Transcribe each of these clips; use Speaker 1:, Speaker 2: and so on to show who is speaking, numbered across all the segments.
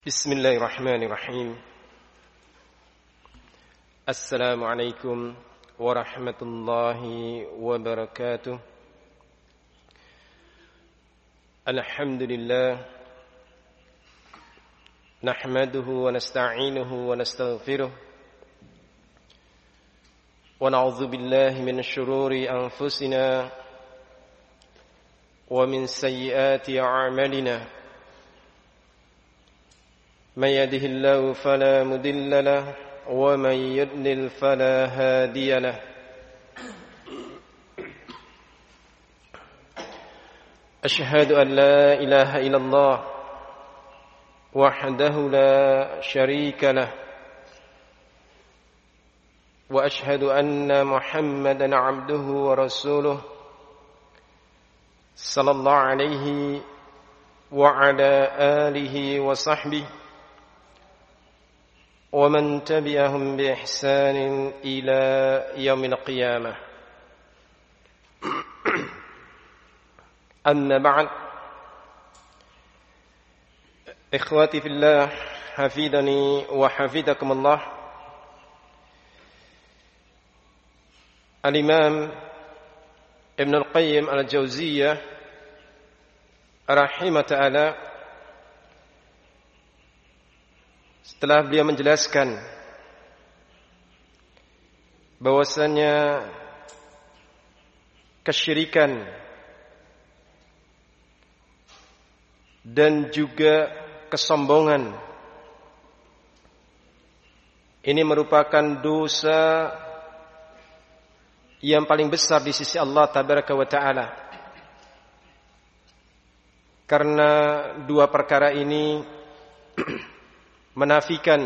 Speaker 1: Bismillahirrahmanirrahim. Assalamualaikum warahmatullahi wabarakatuh. Alhamdulillah. Nahmaduhu wa nasta'inuhu wa nastaghfiruh. Wa na'udzu billahi min syururi anfusina wa min sayyiati a'malina. من يهده الله فلا مضل له ومن يضلل فلا هادي له أشهد أن لا إله إلا الله وحده لا شريك له وأشهد أن محمدا عبده ورسوله صلى الله عليه وعلى آله وصحبه ومن تبعهم بإحسان إلى يوم القيامة. أما بعد، إخواتي في الله، حفظني وحفظكم الله. الإمام ابن القيم الجوزية رحمه تعالى setelah beliau menjelaskan bahwasanya kesyirikan dan juga kesombongan ini merupakan dosa yang paling besar di sisi Allah Tabaraka wa Ta'ala, karena dua perkara ini menafikan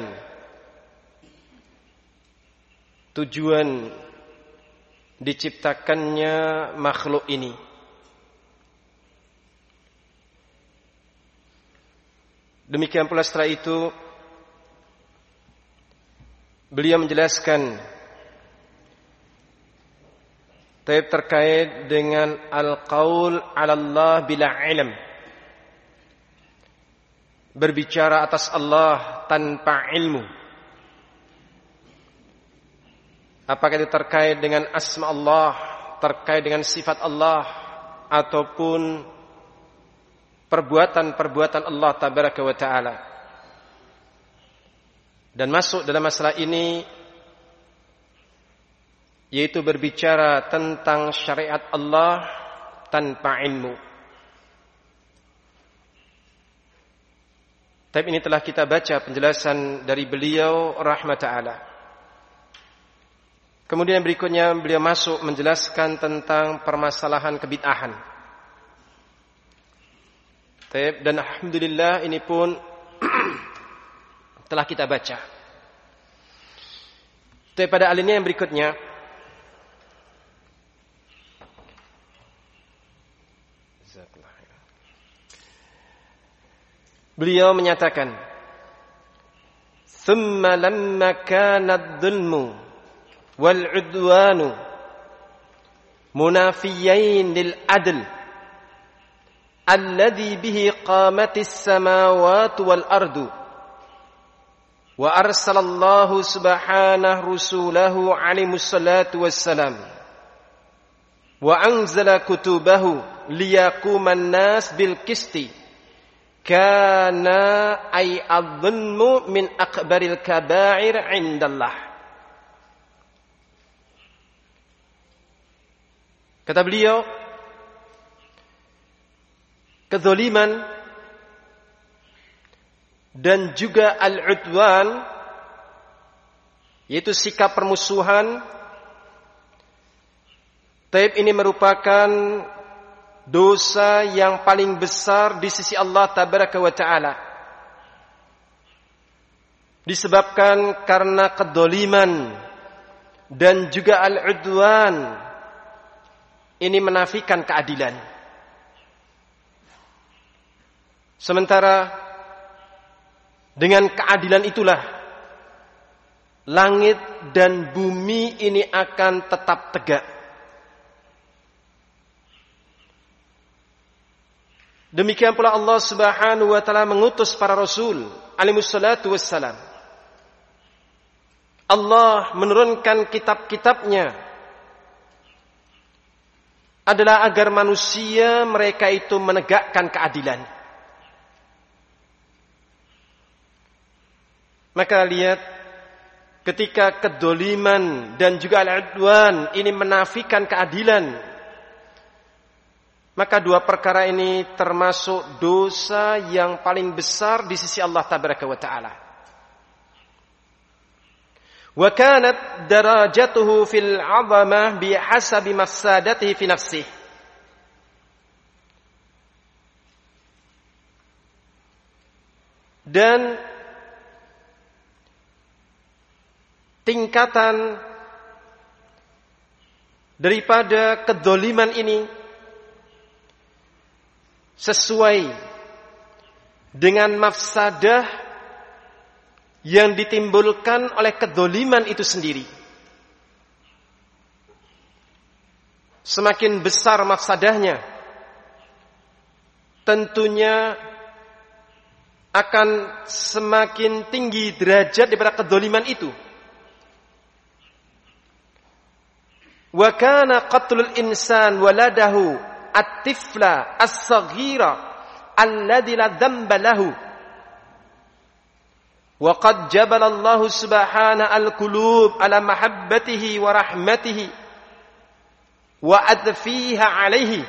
Speaker 1: tujuan diciptakannya makhluk ini. Demikian pula setelah itu beliau menjelaskan terkait dengan al-qaul 'ala Allah bila ilm, berbicara atas Allah tanpa ilmu. Apakah itu terkait dengan asma Allah, terkait dengan sifat Allah, ataupun perbuatan-perbuatan Allah Tabaraka wa Ta'ala. Dan masuk dalam masalah ini yaitu berbicara tentang syariat Allah tanpa ilmu. Tapi ini telah kita baca penjelasan dari beliau rahmat ta'ala. Kemudian berikutnya beliau masuk menjelaskan tentang permasalahan kebid'ahan. Dan alhamdulillah ini pun telah kita baca. Tapi pada alinea yang berikutnya beliau menyatakan, "Tsumma lamma kana adh-dhulmu wal 'udwanu munafiyain lil 'adl alladhi bihi qamatis samawati wal ardu wa arsalallahu subhanahu rasulahu 'alaihi wassalatu wassalam wa anzala kutubahu liyaquman nas bil qisti." Kana ay adh-dhulmu min akbaril kaba'ir 'indallah. Kata beliau, kezaliman dan juga al-'udwan, yaitu sikap permusuhan, taib ini merupakan dosa yang paling besar di sisi Allah Tabaraka wa Ta'ala, disebabkan karena kedoliman dan juga al-'udwan ini menafikan keadilan. Sementara dengan keadilan itulah langit dan bumi ini akan tetap tegak. Demikian pula Allah Subhanahu wa taala mengutus para rasul alaihissalatu wassalam. Allah menurunkan kitab-kitabnya adalah agar manusia mereka itu menegakkan keadilan. Maka lihat, ketika kedoliman dan juga al-udwan ini menafikan keadilan, maka dua perkara ini termasuk dosa yang paling besar di sisi Allah tabaraka wa ta'ala. Wa kanat darajatuhu fil 'azamah bihasabi mafsadatihi fi nafsihi. Dan tingkatan daripada kedzaliman ini sesuai dengan mafsadah yang ditimbulkan oleh kedzaliman itu sendiri. Semakin besar mafsadahnya, tentunya akan semakin tinggi derajat daripada kedzaliman itu. Wa kana qatlul insan waladahu at-tifla as-saghira alladhi la dhanba lahu. Wa qad jabala Allah subhanahu al-qulub ala mahabbatihi wa rahmatihi wa adfiha alayhi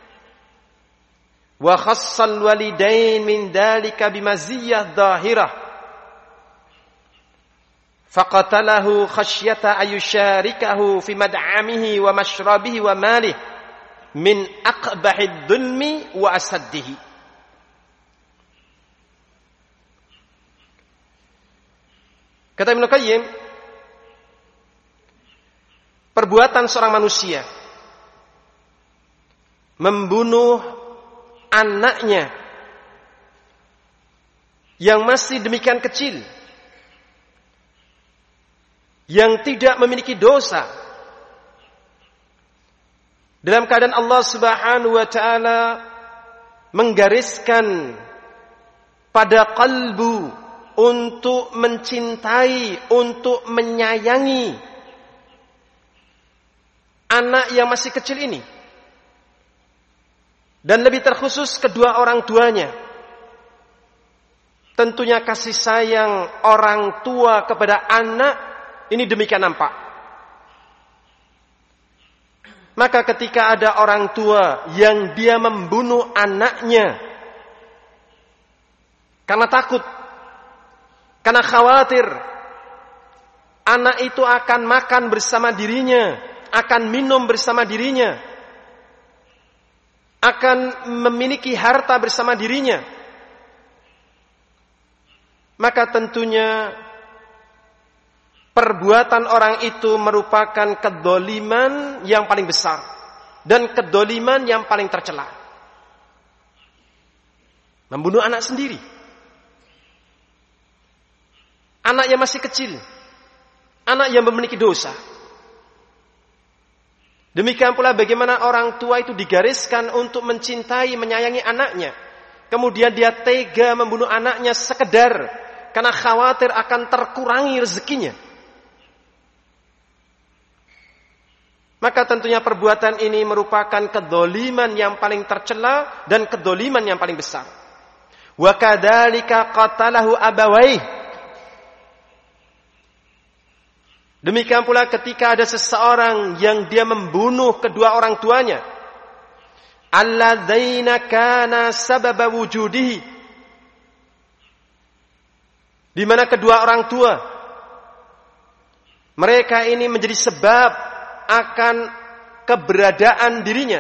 Speaker 1: wa khassa al-walidain min dhalika bimaziyyah dhahirah faqatalahu khasyata ayusharikahu fi mad'amihi wa mashrabihi wa malihi min aqbahid dhulmi wa asaddihi. Kata Ibnu Qayyim, perbuatan seorang manusia membunuh anaknya yang masih demikian kecil, yang tidak memiliki dosa, dalam keadaan Allah Subhanahu wa ta'ala menggariskan pada qalbu untuk mencintai, untuk menyayangi anak yang masih kecil ini. Dan lebih terkhusus kedua orang tuanya. Tentunya kasih sayang orang tua kepada anak ini demikian nampak. Maka ketika ada orang tua yang dia membunuh anaknya karena takut, karena khawatir anak itu akan makan bersama dirinya, akan minum bersama dirinya, akan memiliki harta bersama dirinya, maka tentunya perbuatan orang itu merupakan kedzaliman yang paling besar dan kedzaliman yang paling tercela. Membunuh anak sendiri, anak yang masih kecil, anak yang memiliki dosa. Demikian pula bagaimana orang tua itu digariskan untuk mencintai, menyayangi anaknya. Kemudian dia tega membunuh anaknya sekedar karena khawatir akan terkurangi rezekinya. Maka tentunya perbuatan ini merupakan kedzaliman yang paling tercela dan kedzaliman yang paling besar. Wa kadzalika qatalahu abawayhi. Demikian pula ketika ada seseorang yang dia membunuh kedua orang tuanya, alladzaina kana sababa wujudihi, di mana kedua orang tua mereka ini menjadi sebab akan keberadaan dirinya.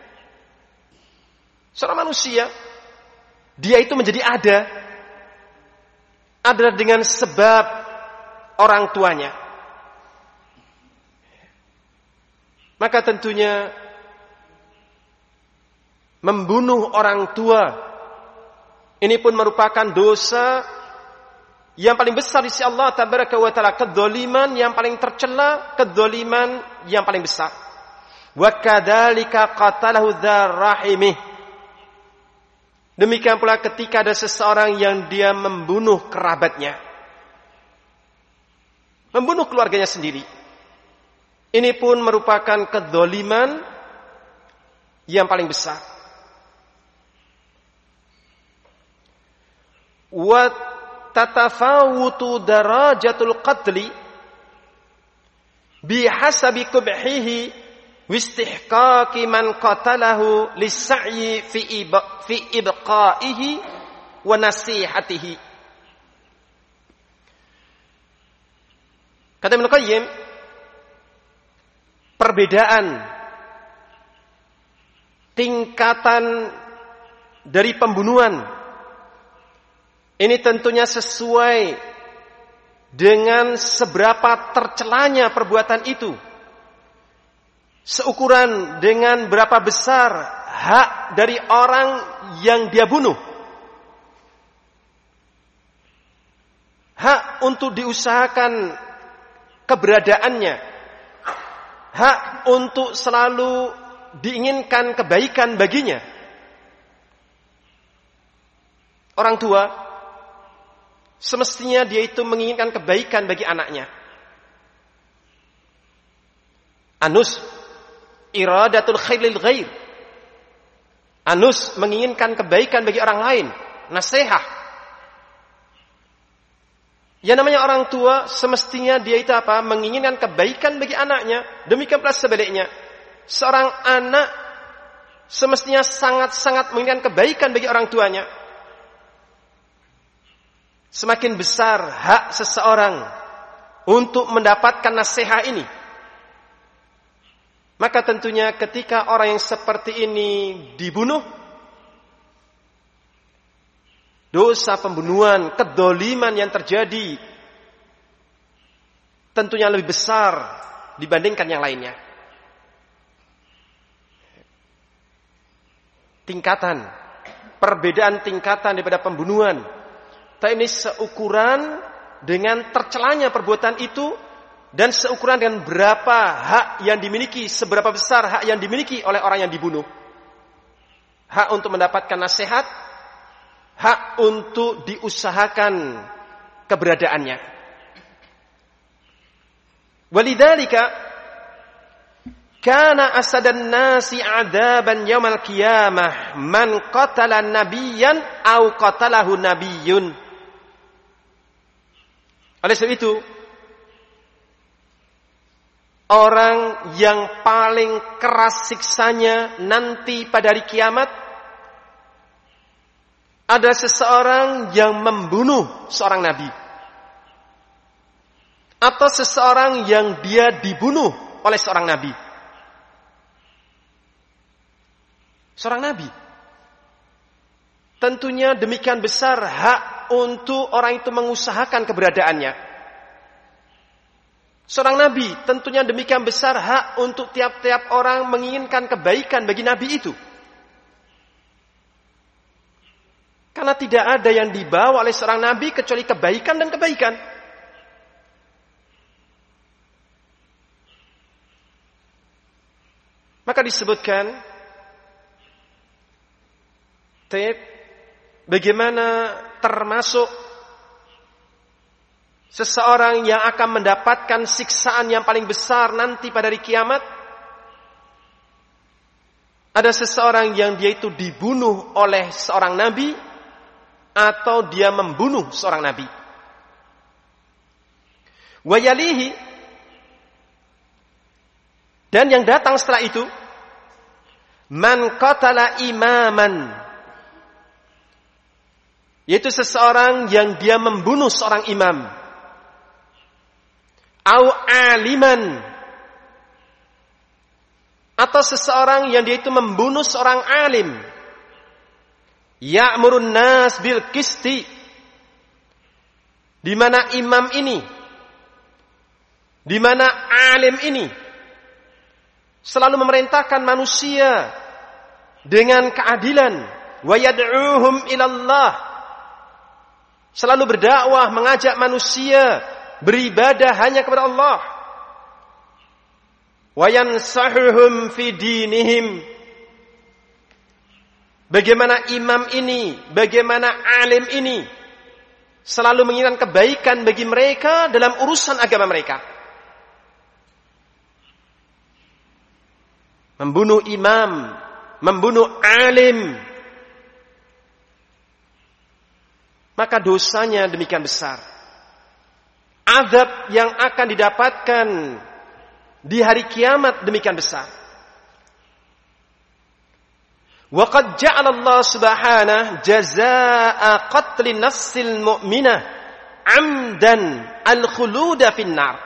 Speaker 1: Seorang manusia, dia itu menjadi ada adalah dengan sebab orang tuanya. Maka tentunya membunuh orang tua ini pun merupakan dosa yang paling besar di sisi Allah tabaraka wa taala, kedzaliman yang paling tercela, kedzaliman yang paling besar. Wa kadzalika qatalahu dzar rahimih. Demikian pula ketika ada seseorang yang dia membunuh kerabatnya, membunuh keluarganya sendiri. Ini pun merupakan kedzaliman yang paling besar. Wa tatafawutu darajatul qatli bihasabi kubhihi wistihqaqi man qatalahu lis-sa'yi fi ibqaihi wa nasihatihi. Kata Ibnu Qayyim, perbedaan tingkatan dari pembunuhan ini tentunya sesuai dengan seberapa tercelanya perbuatan itu, seukuran dengan berapa besar hak dari orang yang dia bunuh, hak untuk diusahakan keberadaannya, hak untuk selalu diinginkan kebaikan baginya. Orang tua semestinya dia itu menginginkan kebaikan bagi anaknya. Anus iradatul khairil ghair. Anus menginginkan kebaikan bagi orang lain, nasihat. Yang namanya orang tua semestinya dia itu apa? Menginginkan kebaikan bagi anaknya. Demikian pula sebaliknya. Seorang anak semestinya sangat-sangat menginginkan kebaikan bagi orang tuanya. Semakin besar hak seseorang untuk mendapatkan nasihat ini, maka tentunya ketika orang yang seperti ini dibunuh, dosa pembunuhan, kedzaliman yang terjadi tentunya lebih besar dibandingkan yang lainnya. Tingkatan, perbedaan tingkatan daripada pembunuhan, ini seukuran dengan tercelanya perbuatan itu dan seukuran dengan berapa hak yang dimiliki, seberapa besar hak yang dimiliki oleh orang yang dibunuh. Hak untuk mendapatkan nasihat, hak untuk diusahakan keberadaannya. Walidzalika kana asadan nasi adaban yaumal qiyamah man qatala nabiyyan au qatalahu nabiyyun. Oleh sebab itu, orang yang paling keras siksanya nanti pada hari kiamat ada seseorang yang membunuh seorang nabi, atau seseorang yang dia dibunuh oleh seorang nabi. Seorang nabi. Tentunya demikian besar hak untuk orang itu mengusahakan keberadaannya. Seorang nabi tentunya demikian besar hak untuk tiap-tiap orang menginginkan kebaikan bagi nabi itu. Karena tidak ada yang dibawa oleh seorang nabi kecuali kebaikan dan kebaikan. Maka disebutkan bagaimana termasuk seseorang yang akan mendapatkan siksaan yang paling besar nanti pada hari kiamat. Ada seseorang yang dia itu dibunuh oleh seorang nabi atau dia membunuh seorang nabi. Wayalihi, dan yang datang setelah itu, man qatala imaman, yaitu seseorang yang dia membunuh seorang imam, au aliman, atau seseorang yang dia itu membunuh seorang alim, ya'murun nas bil qisti, di mana imam ini, di mana alim ini selalu memerintahkan manusia dengan keadilan, wa yad'uhum ilallah, selalu berdakwah mengajak manusia beribadah hanya kepada Allah, wa yansahuhum fi dinihim, bagaimana imam ini, bagaimana alim ini selalu menginginkan kebaikan bagi mereka dalam urusan agama mereka. Membunuh imam, membunuh alim, maka dosanya demikian besar. Azab yang akan didapatkan di hari kiamat demikian besar. Wa qad ja'ala Allah subhanahu jazaa'a qatli nafsil mu'minah 'amdan al-khuluda fin-nar.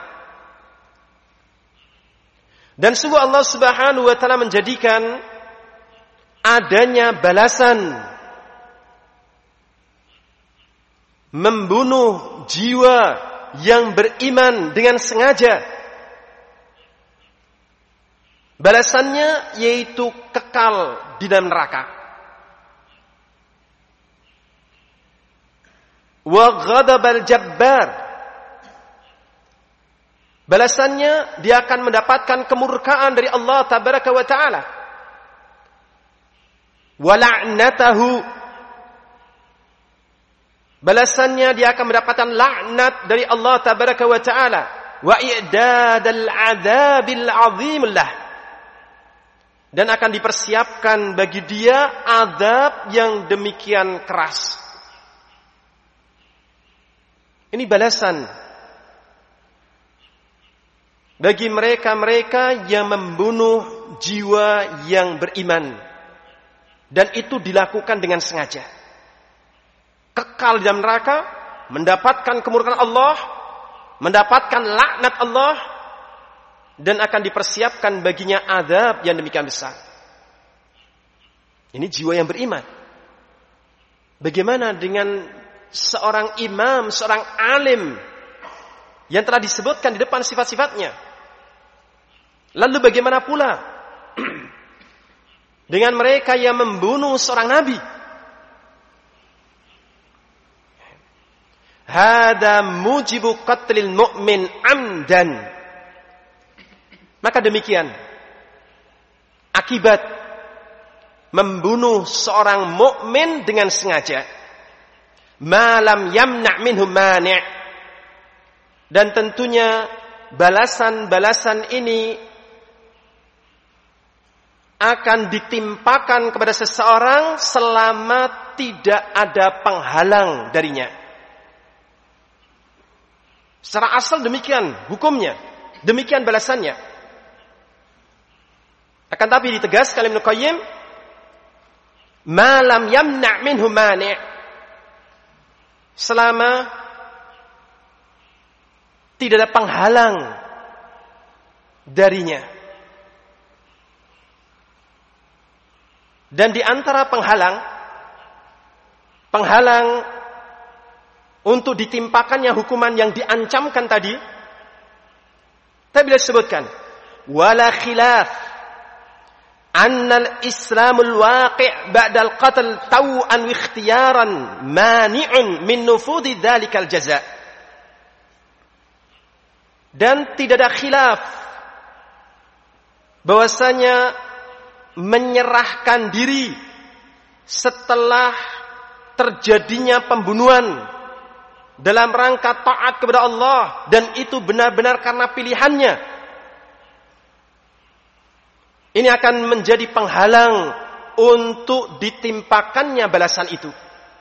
Speaker 1: Dan sungguh Allah subhanahu wa ta'ala menjadikan adanya balasan membunuh jiwa yang beriman dengan sengaja. Balasannya yaitu kekal di dalam neraka. Wa ghadabal jabbar. Balasannya dia akan mendapatkan kemurkaan dari Allah tabaraka wa taala. Wa la'natahu. Balasannya dia akan mendapatkan laknat dari Allah tabaraka wa taala. Wa i'dadal 'adzabil 'azim lah. Dan akan dipersiapkan bagi dia azab yang demikian keras. Ini balasan bagi mereka-mereka yang membunuh jiwa yang beriman. Dan itu dilakukan dengan sengaja. Kekal di dalam neraka, mendapatkan kemurkaan Allah, mendapatkan laknat Allah, dan akan dipersiapkan baginya azab yang demikian besar. Ini jiwa yang beriman. Bagaimana dengan seorang imam, seorang alim yang telah disebutkan di depan sifat-sifatnya? Lalu bagaimana pula dengan mereka yang membunuh seorang nabi? Hada mujibu qatlil mu'min amdan. Maka demikian akibat membunuh seorang mukmin dengan sengaja. Malam yamna' minhu mani'. Dan tentunya balasan-balasan ini akan ditimpakan kepada seseorang selama tidak ada penghalang darinya. Secara asal demikian hukumnya, demikian balasannya. Akan tapi ditegaskan Ibnu Qayyim, malam yamna' minhu mani', selama tidak ada penghalang darinya. Dan di antara penghalang untuk ditimpakannya hukuman yang diancamkan tadi bila disebutkan wala khilaf annal islamul waqi' ba'dal qatl taw'an wa ikhtiyaran mani'un min nufudi dzalikal jaza'. Dan tidak ada khilaf bahwasanya menyerahkan diri setelah terjadinya pembunuhan dalam rangka taat kepada Allah, dan itu benar-benar karena pilihannya, ini akan menjadi penghalang untuk ditimpakannya balasan itu.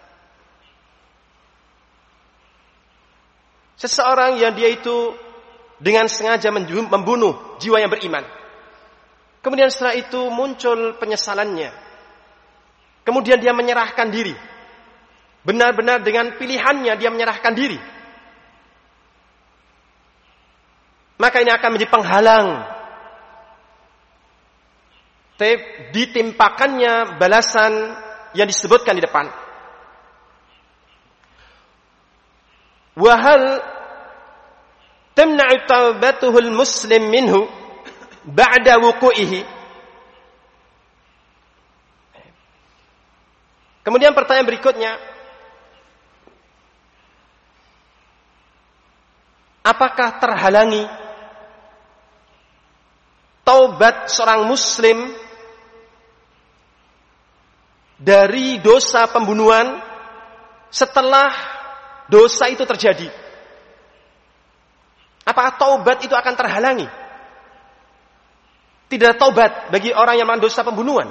Speaker 1: Seseorang yang dia itu dengan sengaja membunuh jiwa yang beriman, kemudian setelah itu muncul penyesalannya, kemudian dia menyerahkan diri, benar-benar dengan pilihannya dia menyerahkan diri, maka ini akan menjadi penghalang ditimpakannya balasan yang disebutkan di depan. Wahal tamna'u taubatuhul muslim minhu ba'da wuku'ihi. Kemudian pertanyaan berikutnya, apakah terhalangi taubat seorang muslim dari dosa pembunuhan setelah dosa itu terjadi? Apakah taubat itu akan terhalangi? Tidak ada taubat bagi orang yang melakukan dosa pembunuhan.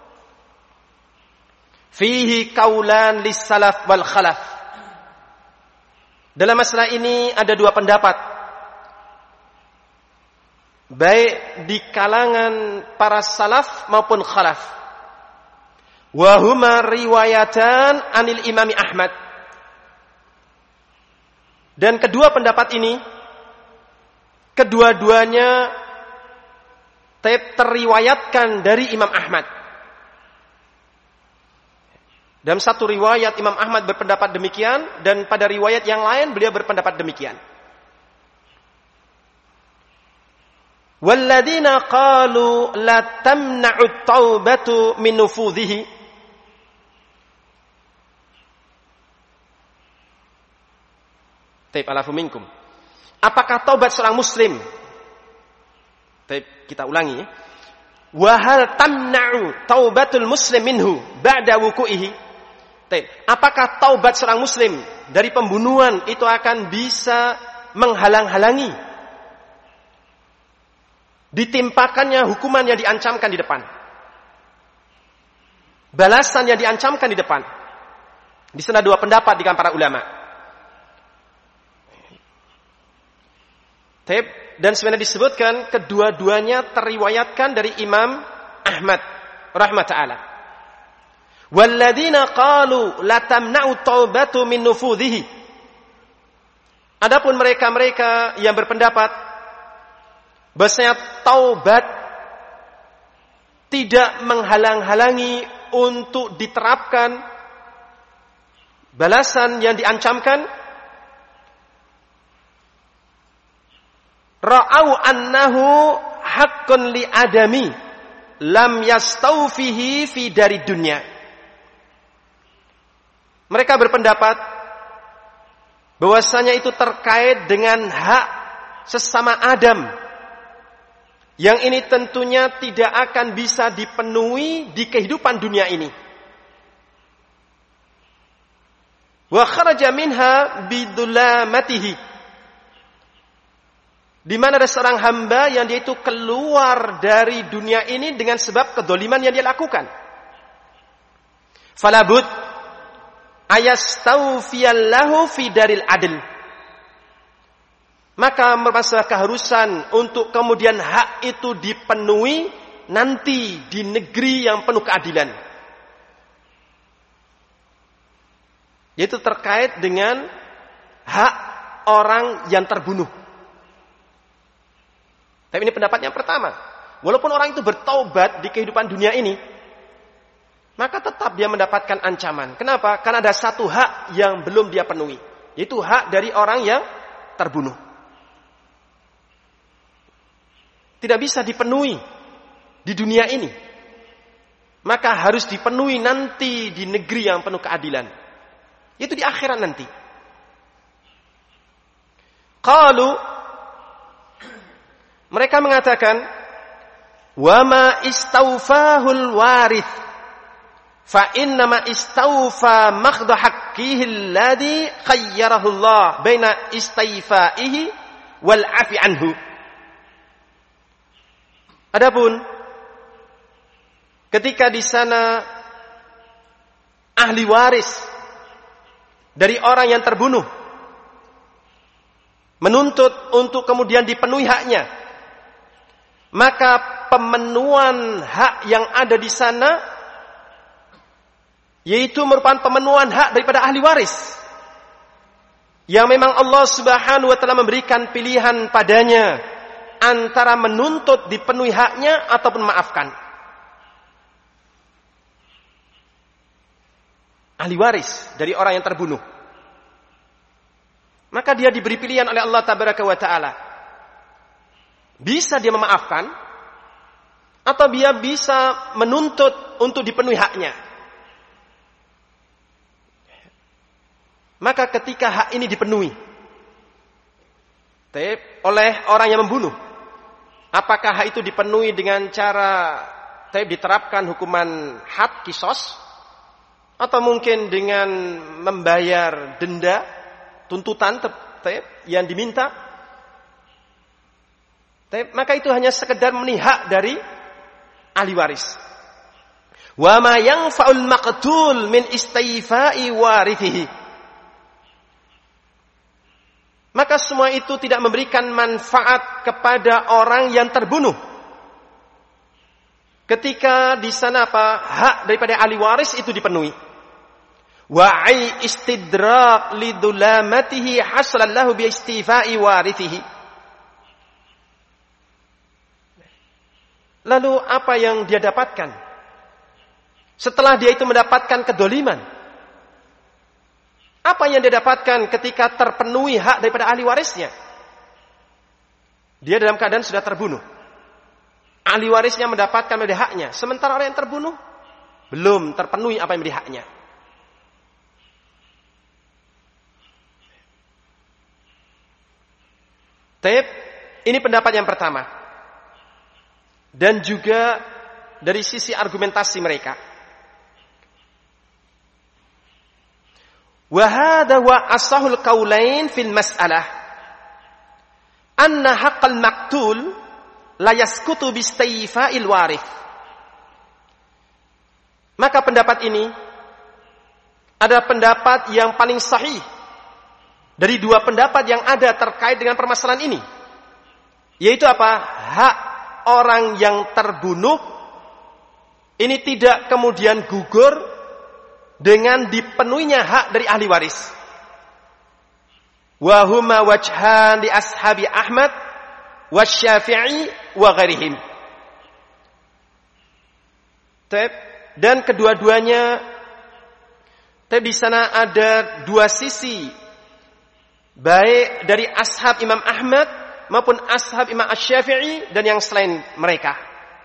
Speaker 1: Fihi kaulan lis-salaf wal khalaf. Dalam masalah ini ada dua pendapat, baik di kalangan para salaf maupun khalaf. Wa huma riwayatan anil Imam Ahmad. Dan kedua pendapat ini, kedua-duanya teriwayatkan dari Imam Ahmad. Dalam satu riwayat Imam Ahmad berpendapat demikian, dan pada riwayat yang lain beliau berpendapat demikian. Walladzina qalu la tamna'u taubatu min nufudhihi. Taib alafu minkum. Apakah taubat seorang muslim? Taib, kita ulangi. Wa hal tamna'u taubatul muslim minhu ba'da wuku'ihi. Apakah taubat seorang muslim dari pembunuhan itu akan bisa menghalang-halangi ditimpakannya hukuman yang diancamkan di depan, balasan yang diancamkan di depan? Di sana dua pendapat di kalangan para ulama. Dan sebenarnya disebutkan kedua-duanya teriwayatkan dari Imam Ahmad rahimahullah ta'ala. Walladzina qalu la tamna'u taubatu min nufudhihi. Adapun mereka-mereka yang berpendapat bahwasanya taubat tidak menghalang-halangi untuk diterapkan balasan yang diancamkan, ra'au annahu haqqun li adami lam yastawfihi fi dari dunya. Mereka berpendapat bahwasanya itu terkait dengan hak sesama Adam, yang ini tentunya tidak akan bisa dipenuhi di kehidupan dunia ini. Wa kharaja minha bidulamatihi, di mana ada seorang hamba yang dia itu keluar dari dunia ini dengan sebab kedoliman yang dia lakukan. Falabud ayastawfiyallahu fi daril adl. Maka merupakan keharusan untuk kemudian hak itu dipenuhi nanti di negeri yang penuh keadilan. Yaitu terkait dengan hak orang yang terbunuh. Tapi ini pendapat yang pertama. Walaupun orang itu bertaubat di kehidupan dunia ini, maka tetap dia mendapatkan ancaman. Kenapa? Karena ada satu hak yang belum dia penuhi, yaitu hak dari orang yang terbunuh. Tidak bisa dipenuhi di dunia ini, maka harus dipenuhi nanti di negeri yang penuh keadilan, yaitu di akhirat nanti. Qalu, mereka mengatakan, wa ma istawfahul warith fa innama istawfa makhdu haqqihi alladhi khayyarahu Allah baina istaifaihi wal afi anhu. Adapun ketika di sana ahli waris dari orang yang terbunuh menuntut untuk kemudian dipenuhi haknya, maka pemenuhan hak yang ada di sana yaitu merupakan pemenuhan hak daripada ahli waris, yang memang Allah Subhanahu wa ta'ala memberikan pilihan padanya antara menuntut dipenuhi haknya ataupun memaafkan. Ahli waris dari orang yang terbunuh, maka dia diberi pilihan oleh Allah Tabaraka wa ta'ala. Bisa dia memaafkan, atau dia bisa menuntut untuk dipenuhi haknya. Maka ketika hak ini dipenuhi oleh orang yang membunuh, apakah hak itu dipenuhi dengan cara diterapkan hukuman had, kisos, atau mungkin dengan membayar denda, tuntutan yang diminta, maka itu hanya sekedar memenuhi hak dari ahli waris. Wa ma yanfa'ul maqtul min istaifa'i warithihi. Maka semua itu tidak memberikan manfaat kepada orang yang terbunuh. Ketika di sana hak daripada ahli waris itu dipenuhi. Wa'i istidrak lidulamatihi hasalallahu bi istifa'i warithihi. Lalu apa yang dia dapatkan setelah dia itu mendapatkan kedoliman? Apa yang dia dapatkan ketika terpenuhi hak daripada ahli warisnya? Dia dalam keadaan sudah terbunuh. Ahli warisnya mendapatkan menjadi haknya, sementara orang yang terbunuh belum terpenuhi apa yang menjadi haknya. Ini pendapat yang pertama. Dan juga dari sisi argumentasi mereka. Wa hadha wa asahul qaulain fil mas'alah. Anna haqqal maqtul la yasqutu bi istayfa'il warith. Maka pendapat ini adalah pendapat yang paling sahih dari dua pendapat yang ada terkait dengan permasalahan ini. Yaitu hak orang yang terbunuh ini tidak kemudian gugur dengan dipenuhinya hak dari ahli waris. Wa huma wajhan li ashabi Ahmad wa Syafi'i wa ghairihim. Dan kedua-duanya di sana ada dua sisi, baik dari ashab Imam Ahmad maupun ashab Imam Asy-Syafi'i dan yang selain mereka.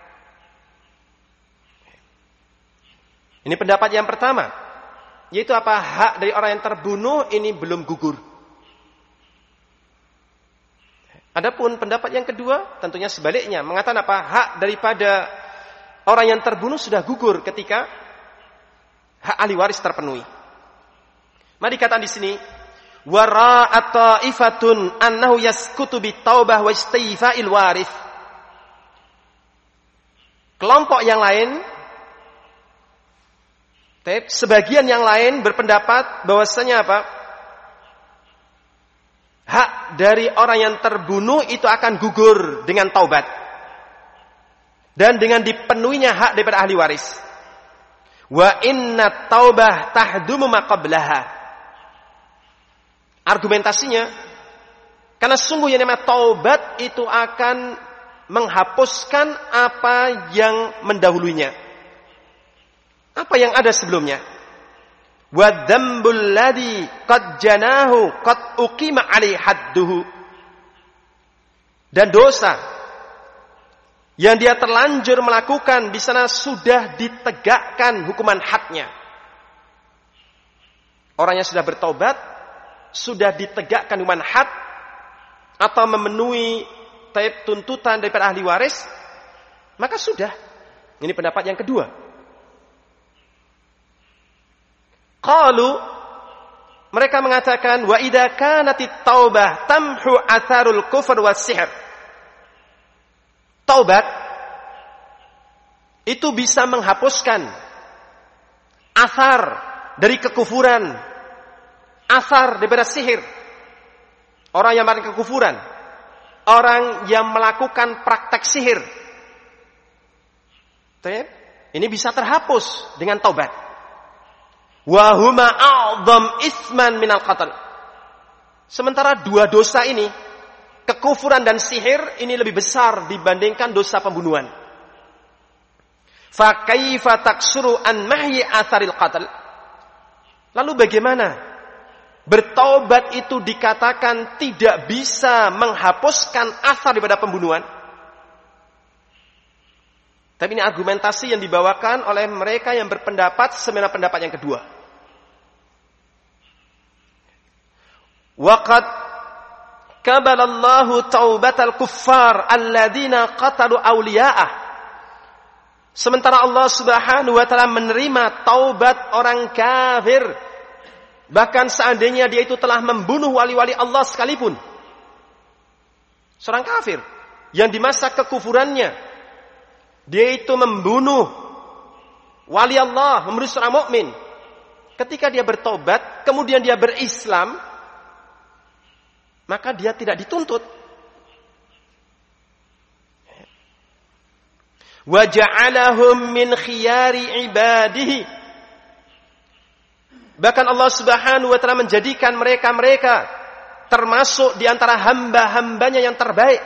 Speaker 1: Ini pendapat yang pertama, yaitu hak dari orang yang terbunuh ini belum gugur. Adapun pendapat yang kedua tentunya sebaliknya, mengatakan hak daripada orang yang terbunuh sudah gugur ketika hak ahli waris terpenuhi. Mari dikatakan di sini wara'at ta'ifatun annahu yaskutu bitaubah wa istighfa'il warith. Kelompok yang lain, sebagian yang lain berpendapat bahwasanya hak dari orang yang terbunuh itu akan gugur dengan taubat dan dengan dipenuhinya hak daripada ahli waris. Wa inna taubah tahdumu ma qablaha. Argumentasinya, karena sungguh yang namanya taubat itu akan menghapuskan apa yang mendahulunya, apa yang ada sebelumnya. Wa dzambul ladzi qad janahu qad uqima alaihi hadduhu. Dan dosa yang dia terlanjur melakukan di sana sudah ditegakkan hukuman hadnya. Orang yang sudah bertobat sudah ditegakkan hukuman had atau memenuhi tuntutan daripada ahli waris, maka sudah. Ini pendapat yang kedua. Qalu, mereka mengatakan wa idza kanatit taubah tamhu atharul kufr was sihr. Taubat itu bisa menghapuskan asar dari kekufuran, asar daripada sihir. Orang yang melakukan kekufuran, orang yang melakukan praktek sihir, ini bisa terhapus dengan taubat. Wa huma a'dham isman minal qatl. Sementara dua dosa ini, kekufuran dan sihir, ini lebih besar dibandingkan dosa pembunuhan. Fa kaifa taksuru an mahyi atharil qatl? Lalu bagaimana bertaubat itu dikatakan tidak bisa menghapuskan asar daripada pembunuhan? Tapi ini argumentasi yang dibawakan oleh mereka yang berpendapat sebenarnya pendapat yang kedua. Waqad qabalallahu taubatal kuffar alladzina qatalu awliya'ah. Sementara Allah Subhanahu wa taala menerima taubat orang kafir. Bahkan seandainya dia itu telah membunuh wali-wali Allah sekalipun. Seorang kafir yang di masa kekufurannya dia itu membunuh wali Allah, membunuh seorang mukmin. Ketika dia bertobat, kemudian dia berislam, maka dia tidak dituntut. Wa ja'alahum min khiyari ibadihi. Bahkan Allah Subhanahu wa taala menjadikan mereka termasuk di antara hamba-hambanya yang terbaik.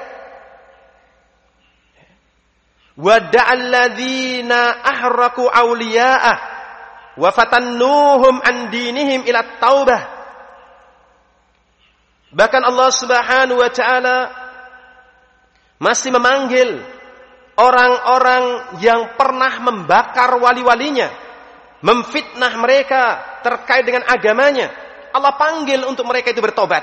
Speaker 1: Wa da'al ladzina ahraku awliya'ah wa fatannuhum an dinihim ila taubah. Bahkan Allah Subhanahu wa taala masih memanggil orang-orang yang pernah membakar wali-walinya, memfitnah mereka terkait dengan agamanya. Allah panggil untuk mereka itu bertobat.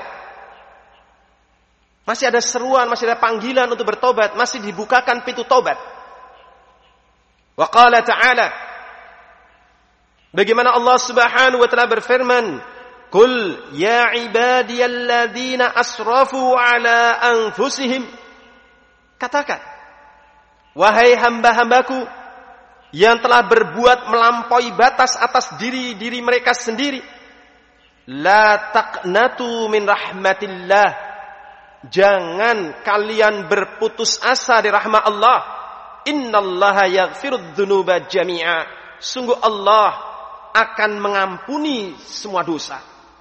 Speaker 1: Masih ada seruan, masih ada panggilan untuk bertobat, masih dibukakan pintu tobat. Wa qala ta'ala, bagaimana Allah Subhanahu wa taala berfirman, "Qul ya ibadiyalladzina asrafu ala anfusihim." Katakan, wahai hamba-hambaku yang telah berbuat melampaui batas atas diri mereka sendiri, la taqnatu min rahmatillah. Jangan kalian berputus asa di rahmat Allah. Innallaha yaghfirudz dzunuba jami'a. Sungguh Allah akan mengampuni semua dosa.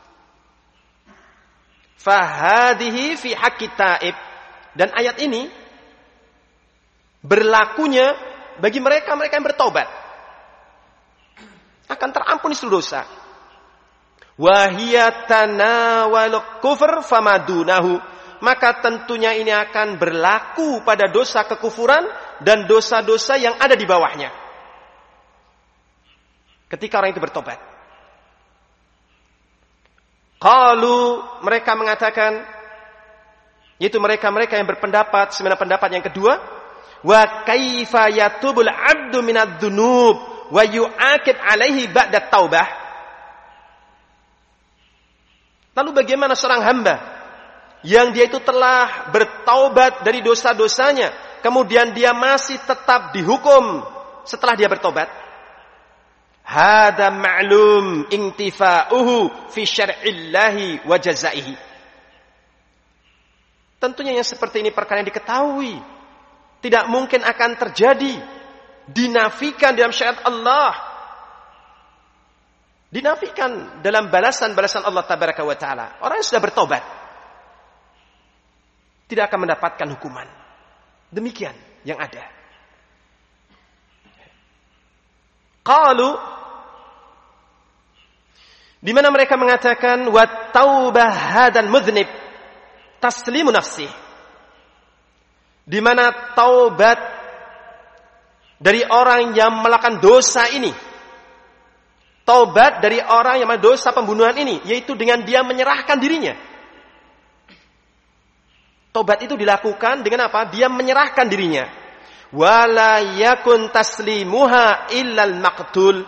Speaker 1: Fahadihi fi haqqit taib. Dan ayat ini berlakunya bagi mereka yang bertobat, akan terampuni seluruh dosa. Wa hiya tanawalul kufr famadunahu. Maka tentunya ini akan berlaku pada dosa kekufuran dan dosa-dosa yang ada di bawahnya ketika orang itu bertobat. Qalu, mereka mengatakan, yaitu mereka yang berpendapat sebenarnya pendapat yang kedua, wa kaifa yatubul 'abdu minadz dzunub wa yu'aqib 'alaihi ba'da taubah. Lalu bagaimana seorang hamba yang dia itu telah bertaubat dari dosa-dosanya, kemudian dia masih tetap dihukum setelah dia bertobat? Hada ma'lum intifa'uhu fi syar'illahi wa jazaihi. Tentunya yang seperti ini perkara yang diketahui, tidak mungkin akan terjadi, dinafikan dalam syariat Allah, dinafikan dalam balasan-balasan Allah tabaraka wa ta'ala. Orang yang sudah bertobat tidak akan mendapatkan hukuman. Demikian yang ada. Qalu, di mana mereka mengatakan wa taubah hadzal mudznib taslimu nafsi. Di mana taubat dari orang yang melakukan dosa ini, taubat dari orang yang melakukan dosa pembunuhan ini, yaitu dengan dia menyerahkan dirinya. Taubat itu dilakukan dengan apa? Dia menyerahkan dirinya. Wala yakun taslimuha illal maqtul.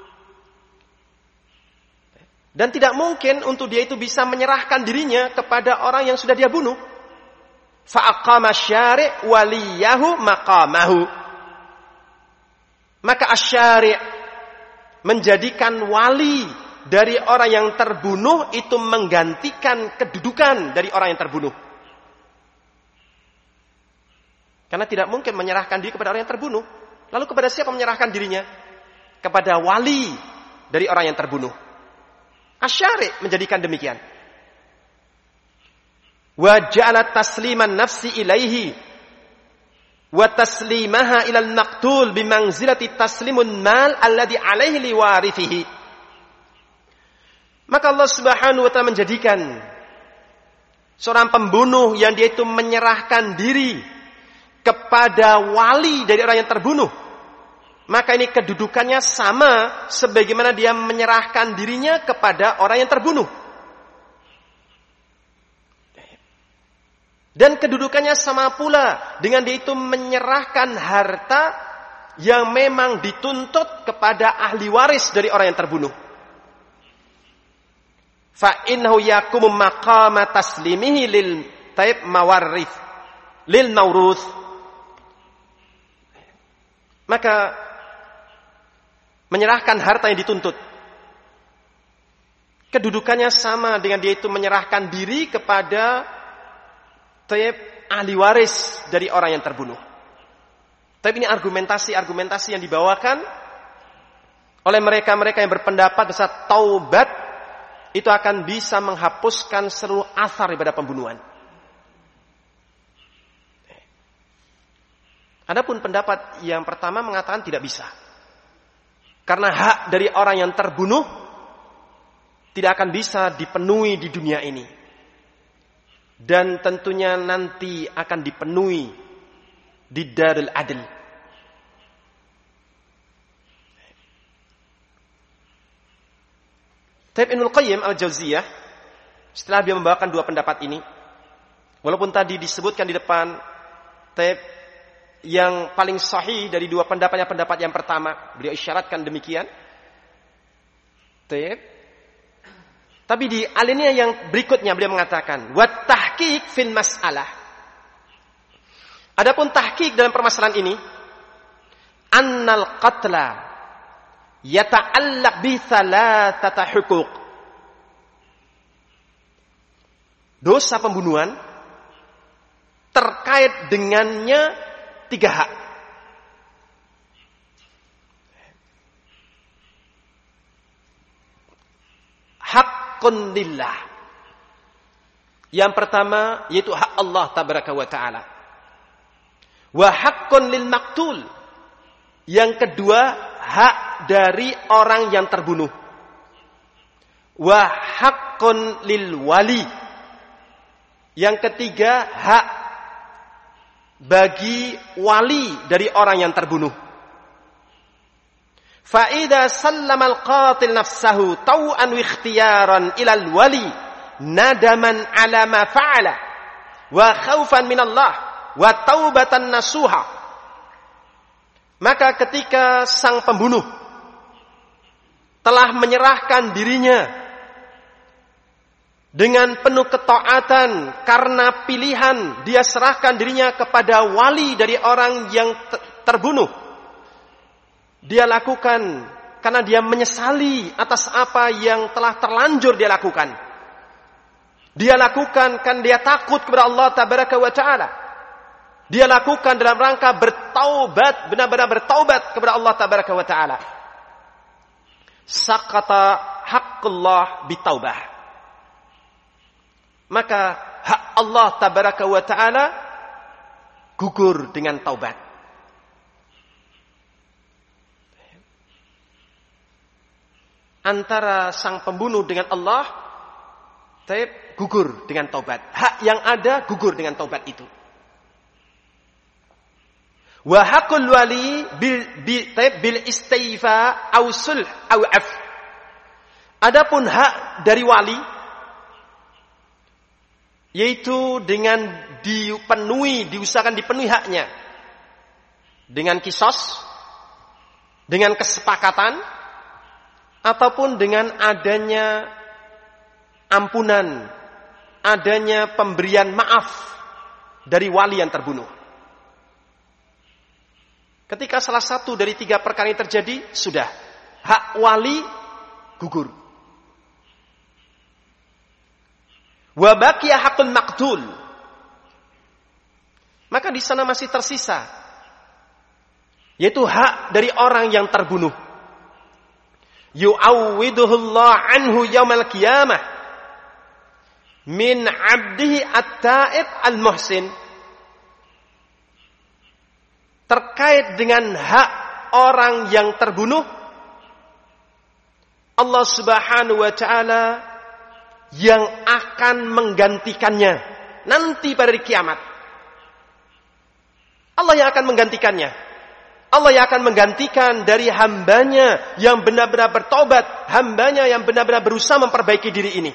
Speaker 1: Dan tidak mungkin untuk dia itu bisa menyerahkan dirinya kepada orang yang sudah dia bunuh. Fa'aqama syari' waliyahu maqamahu. Maka asyari' menjadikan wali dari orang yang terbunuh itu menggantikan kedudukan dari orang yang terbunuh. Karena tidak mungkin menyerahkan diri kepada orang yang terbunuh. Lalu kepada siapa menyerahkan dirinya? Kepada wali dari orang yang terbunuh. Asyari' menjadikan demikian. Wa ja'ala tasliman nafsi ilaihi wa taslimaha ilal maqtul bimanzilati taslimun mal alladhi alaihi liwarithihi. Maka Allah Subhanahu wa ta'ala menjadikan seorang pembunuh yang dia itu menyerahkan diri kepada wali dari orang yang terbunuh, maka ini kedudukannya sama sebagaimana dia menyerahkan dirinya kepada orang yang terbunuh. Dan kedudukannya sama pula dengan dia itu menyerahkan harta yang memang dituntut kepada ahli waris dari orang yang terbunuh. Fa innahu yaqumu maqama taslimihi lil taib mawarrith lil mauruth. Maka menyerahkan harta yang dituntut, kedudukannya sama dengan dia itu menyerahkan diri kepada taib ahli waris dari orang yang terbunuh. Tapi ini argumentasi yang dibawakan oleh mereka-mereka yang berpendapat bahwa taubat itu akan bisa menghapuskan seluruh asar daripada pembunuhan. Adapun pendapat yang pertama mengatakan tidak bisa. Karena hak dari orang yang terbunuh tidak akan bisa dipenuhi di dunia ini. Dan tentunya nanti akan dipenuhi di Darul Adl. Taib Ibnul Qayyim Al-Jauziyah setelah dia membawakan dua pendapat ini, walaupun tadi disebutkan di depan taib yang paling sahih dari dua pendapatnya pendapat yang pertama, beliau isyaratkan demikian. Taib. Tapi di alinea yang berikutnya beliau mengatakan wa tahqiq fil mas'alah. Adapun tahqiq dalam permasalahan ini, annal qatla yata'allaq bi thalathata huquq. Dosa pembunuhan terkait dengannya 3 hak. Haqqun lillah. Yang pertama yaitu hak Allah tabaraka wa taala. Wa haqqun lil maqtul. Yang kedua, hak dari orang yang terbunuh. Wa haqqun lil wali. Yang ketiga, hak bagi wali dari orang yang terbunuh. Fa idza sallama al-qatil nafsahu taw'an wa ikhtiyaran ila al-wali nadaman ala ma fa'ala wa khaufan min Allah wa taubatan nasuha. Maka ketika sang pembunuh telah menyerahkan dirinya dengan penuh ketaatan karena pilihan dia serahkan dirinya kepada wali dari orang yang terbunuh, dia lakukan karena dia menyesali atas apa yang telah terlanjur dia lakukan. Dia lakukan kan dia takut kepada Allah tabaraka wa taala. Dia lakukan dalam rangka bertaubat, benar-benar bertaubat kepada Allah tabaraka wa taala. Saqata haqqullah bitaubah. Maka hak Allah tabaraka wa taala gugur dengan taubat. Antara sang pembunuh dengan Allah, gugur dengan taubat. Hak yang ada gugur dengan taubat itu. Wa haqqul wali bil istighfa aw sulh aw af. Adapun hak dari wali yaitu dengan diusahakan dipenuhi haknya dengan kisos, dengan kesepakatan ataupun dengan adanya ampunan, adanya pemberian maaf dari wali yang terbunuh. Ketika salah satu dari 3 perkara ini terjadi, sudah hak wali gugur. Wa baqiya haqqul maqtul. Maka di sana masih tersisa yaitu hak dari orang yang terbunuh. Yu'awwiduhullah anhu yaumal qiyamah min 'abdihi at-ta'ib al-muhsin. Terkait dengan hak orang yang terbunuh, Allah Subhanahu wa taala yang akan menggantikannya nanti pada hari kiamat. Allah yang akan menggantikannya. Allah yang akan menggantikan dari hambanya yang benar-benar bertobat, hambanya yang benar-benar berusaha memperbaiki diri ini.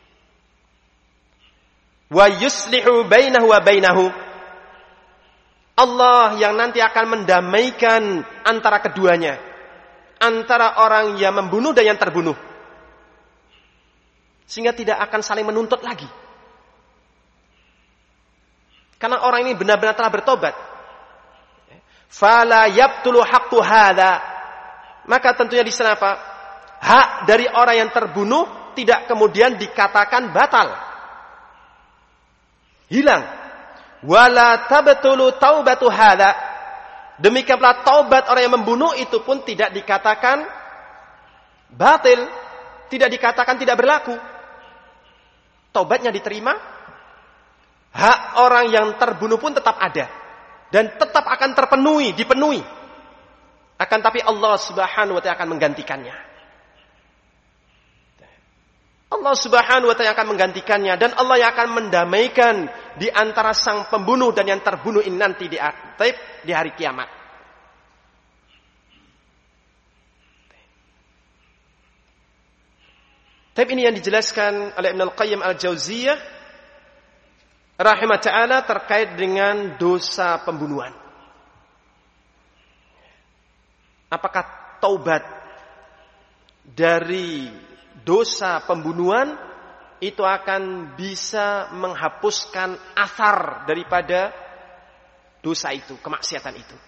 Speaker 1: Wa yuslihu bainahu wa bainahu. Allah yang nanti akan mendamaikan antara keduanya, antara orang yang membunuh dan yang terbunuh, sehingga tidak akan saling menuntut lagi. Karena orang ini benar-benar telah bertobat. Fala yabtulu haqqu hadza. Maka tentunya di sana apa? Hak dari orang yang terbunuh tidak kemudian dikatakan batal, hilang. Wala tabtulu taubatu hadza. Demikian pula taubat orang yang membunuh itu pun tidak dikatakan batil, tidak dikatakan tidak berlaku. Taubatnya diterima. Hak orang yang terbunuh pun tetap ada dan tetap akan dipenuhi. Akan tapi Allah Subhanahu wa taala akan menggantikannya. Allah Subhanahu wa taala akan menggantikannya dan Allah yang akan mendamaikan di antara sang pembunuh dan yang terbunuh ini nanti di hari kiamat. Tapi ini yang dijelaskan oleh Ibnu Al-Qayyim Al-Jauziyah rahimah ta'ala terkait dengan dosa pembunuhan. Apakah taubat dari dosa pembunuhan itu akan bisa menghapuskan athar daripada dosa itu, kemaksiatan itu?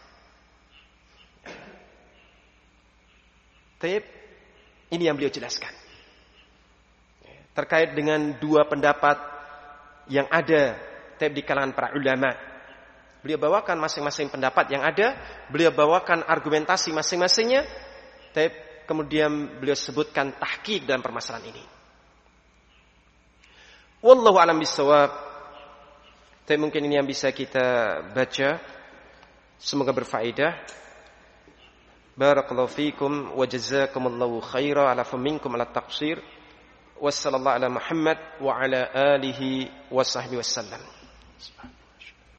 Speaker 1: Tapi ini yang beliau jelaskan terkait dengan dua pendapat yang ada di kalangan para ulama. Beliau bawakan masing-masing pendapat yang ada, beliau bawakan argumentasi masing-masingnya, kemudian beliau sebutkan tahqiq dalam permasalahan ini. Wallahu a'lam bissawab. Tapi mungkin ini yang bisa kita baca. Semoga berfaedah. Barakallahu fiikum wa jazakumullahu khairan ala faminkum ala taqsir. Wassallallahu ala Muhammad wa ala alihi wa sahbihi wasallam.